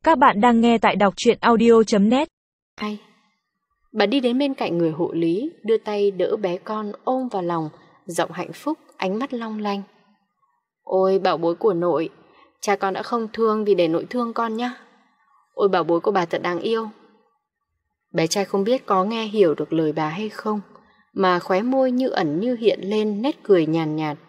Các bạn đang nghe tại đọc truyện audio.net. Hay. Bà đi đến bên cạnh người hộ lý, đưa tay đỡ bé con ôm vào lòng, giọng hạnh phúc, ánh mắt long lanh. Ôi bảo bối của nội, cha con đã không thương vì để nội thương con nhá. Ôi bảo bối của bà thật đáng yêu. Bé trai không biết có nghe hiểu được lời bà hay không, mà khóe môi như ẩn như hiện lên nét cười nhàn nhạt.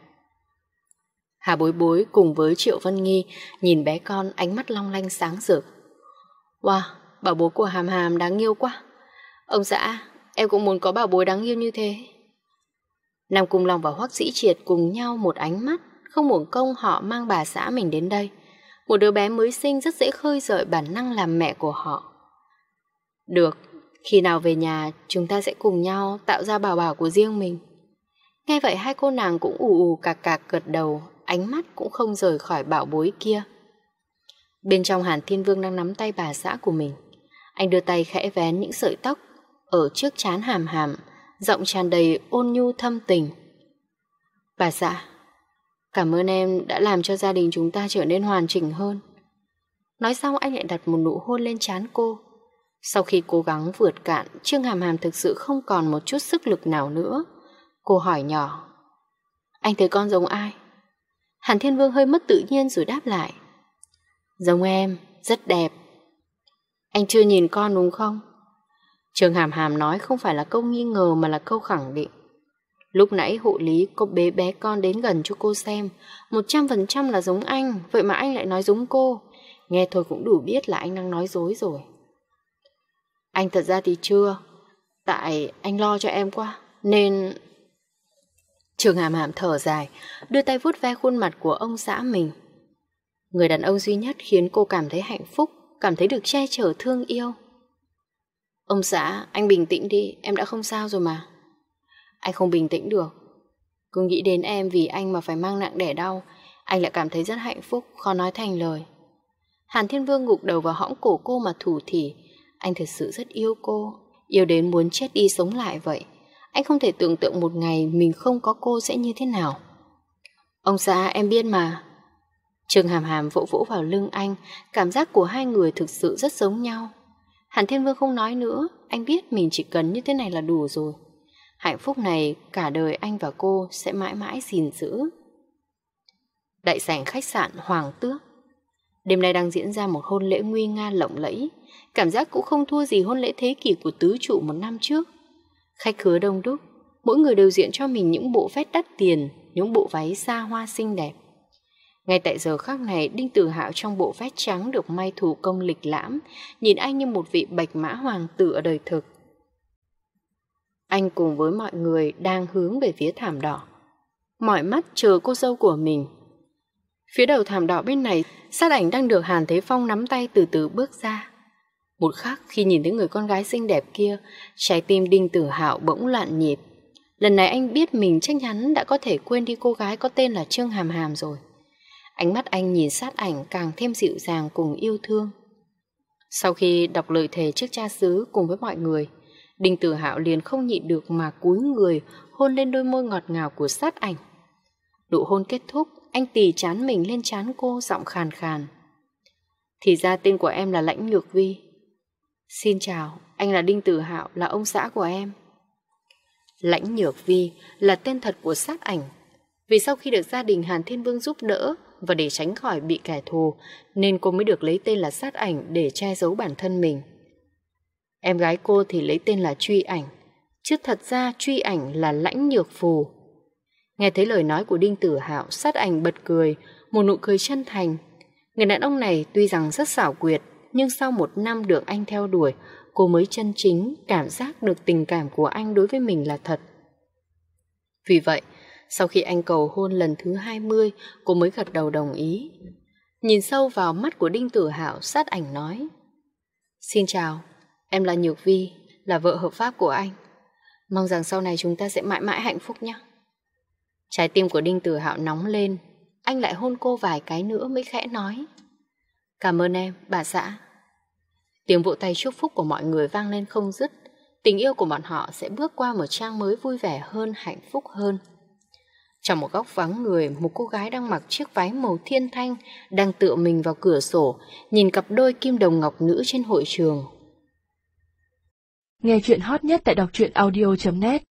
Hà Bối Bối cùng với Triệu Vân Nghi nhìn bé con ánh mắt long lanh sáng rực. Wow, bảo bối của Hàm Hàm đáng yêu quá. Ông xã, em cũng muốn có bảo bối đáng yêu như thế. Nam Cung Long và Hoắc Dĩ Triệt cùng nhau một ánh mắt, không uổng công họ mang bà xã mình đến đây. Một đứa bé mới sinh rất dễ khơi gợi bản năng làm mẹ của họ. Được, khi nào về nhà chúng ta sẽ cùng nhau tạo ra bảo bảo của riêng mình. Nghe vậy hai cô nàng cũng ù ù cạc cạc gật đầu, ánh mắt cũng không rời khỏi bảo bối kia. Bên trong Hàn Thiên Vương đang nắm tay bà xã của mình. Anh đưa tay khẽ vén những sợi tóc ở trước trán Hàm Hàm, giọng tràn đầy ôn nhu thâm tình. Bà xã, cảm ơn em đã làm cho gia đình chúng ta trở nên hoàn chỉnh hơn. Nói xong anh lại đặt một nụ hôn lên trán cô. Sau khi cố gắng vượt cạn, Trương Hàm Hàm thực sự không còn một chút sức lực nào nữa. Cô hỏi nhỏ, anh thấy con giống ai? Hàn Thiên Vương hơi mất tự nhiên rồi đáp lại, giống em, rất đẹp. Anh chưa nhìn con đúng không? Trương Hàm Hàm nói không phải là câu nghi ngờ mà là câu khẳng định. Lúc nãy hộ lý có bế bé con đến gần cho cô xem, 100% là giống anh, vậy mà anh lại nói giống cô. Nghe thôi cũng đủ biết là anh đang nói dối rồi. Anh thật ra thì chưa, tại anh lo cho em quá, nên... Trương Hàm Hàm thở dài, đưa tay vuốt ve khuôn mặt của ông xã mình. Người đàn ông duy nhất khiến cô cảm thấy hạnh phúc, cảm thấy được che chở thương yêu. Ông xã, anh bình tĩnh đi, em đã không sao rồi mà. Anh không bình tĩnh được. Cứ nghĩ đến em vì anh mà phải mang nặng đẻ đau, anh lại cảm thấy rất hạnh phúc, khó nói thành lời. Hàn Thiên Vương gục đầu vào hõm cổ cô mà thủ thỉ. Anh thật sự rất yêu cô, yêu đến muốn chết đi sống lại vậy. Anh không thể tưởng tượng một ngày mình không có cô sẽ như thế nào. Ông xã, em biết mà. Trương Hàm Hàm vỗ vỗ vào lưng anh, cảm giác của hai người thực sự rất giống nhau. Hàn Thiên Vương không nói nữa, anh biết mình chỉ cần như thế này là đủ rồi. Hạnh phúc này cả đời anh và cô sẽ mãi mãi gìn giữ. Đại sảnh khách sạn Hoàng Tước. Đêm nay đang diễn ra một hôn lễ nguy nga lộng lẫy, cảm giác cũng không thua gì hôn lễ thế kỷ của tứ trụ một năm trước. Khách khứa đông đúc, mỗi người đều diện cho mình những bộ vest đắt tiền, những bộ váy xa hoa xinh đẹp. Ngay tại giờ khắc này, Đinh Tử Hạo trong bộ vest trắng được may thủ công lịch lãm, nhìn anh như một vị bạch mã hoàng tử ở đời thực. Anh cùng với mọi người đang hướng về phía thảm đỏ, mỏi mắt chờ cô dâu của mình. Phía đầu thảm đỏ bên này, Sát Ảnh đang được Hàn Thế Phong nắm tay từ từ bước ra. Một khắc khi nhìn thấy người con gái xinh đẹp kia, trái tim Đinh Tử Hạo bỗng loạn nhịp. Lần này anh biết mình chắc chắn đã có thể quên đi cô gái có tên là Trương Hàm Hàm rồi. Ánh mắt anh nhìn Sát Ảnh càng thêm dịu dàng cùng yêu thương. Sau khi đọc lời thề trước cha xứ cùng với mọi người, Đinh Tử Hạo liền không nhịn được mà cúi người hôn lên đôi môi ngọt ngào của Sát Ảnh. Nụ hôn kết thúc, anh tì trán mình lên trán cô, giọng khàn khàn. Thì ra tên của em là Lãnh Nhược Vi. Xin chào, anh là Đinh Tử Hạo, là ông xã của em. Lãnh Nhược Vi là tên thật của Sát Ảnh. Vì sau khi được gia đình Hàn Thiên Vương giúp đỡ và để tránh khỏi bị kẻ thù, nên cô mới được lấy tên là Sát Ảnh để che giấu bản thân mình. Em gái cô thì lấy tên là Truy Ảnh, chứ thật ra Truy Ảnh là Lãnh Nhược Phù. Nghe thấy lời nói của Đinh Tử Hạo, Sát Ảnh bật cười, một nụ cười chân thành. Người đàn ông này tuy rằng rất xảo quyệt, nhưng sau một năm được anh theo đuổi, cô mới chân chính cảm giác được tình cảm của anh đối với mình là thật. Vì vậy, sau khi anh cầu hôn lần thứ 20, cô mới gật đầu đồng ý. Nhìn sâu vào mắt của Đinh Tử Hạo, Sát Ảnh nói: Xin chào, em là Nhược Vi, là vợ hợp pháp của anh. Mong rằng sau này chúng ta sẽ mãi mãi hạnh phúc nhé. Trái tim của Đinh Tử Hạo nóng lên, anh lại hôn cô vài cái nữa mới khẽ nói: Cảm ơn em, bà xã. Tiếng vỗ tay chúc phúc của mọi người vang lên không dứt. Tình yêu của bọn họ sẽ bước qua một trang mới vui vẻ hơn, hạnh phúc hơn. Trong một góc vắng người, một cô gái đang mặc chiếc váy màu thiên thanh, đang tựa mình vào cửa sổ, nhìn cặp đôi kim đồng ngọc nữ trên hội trường. Nghe chuyện hot nhất tại đọc truyện audio.net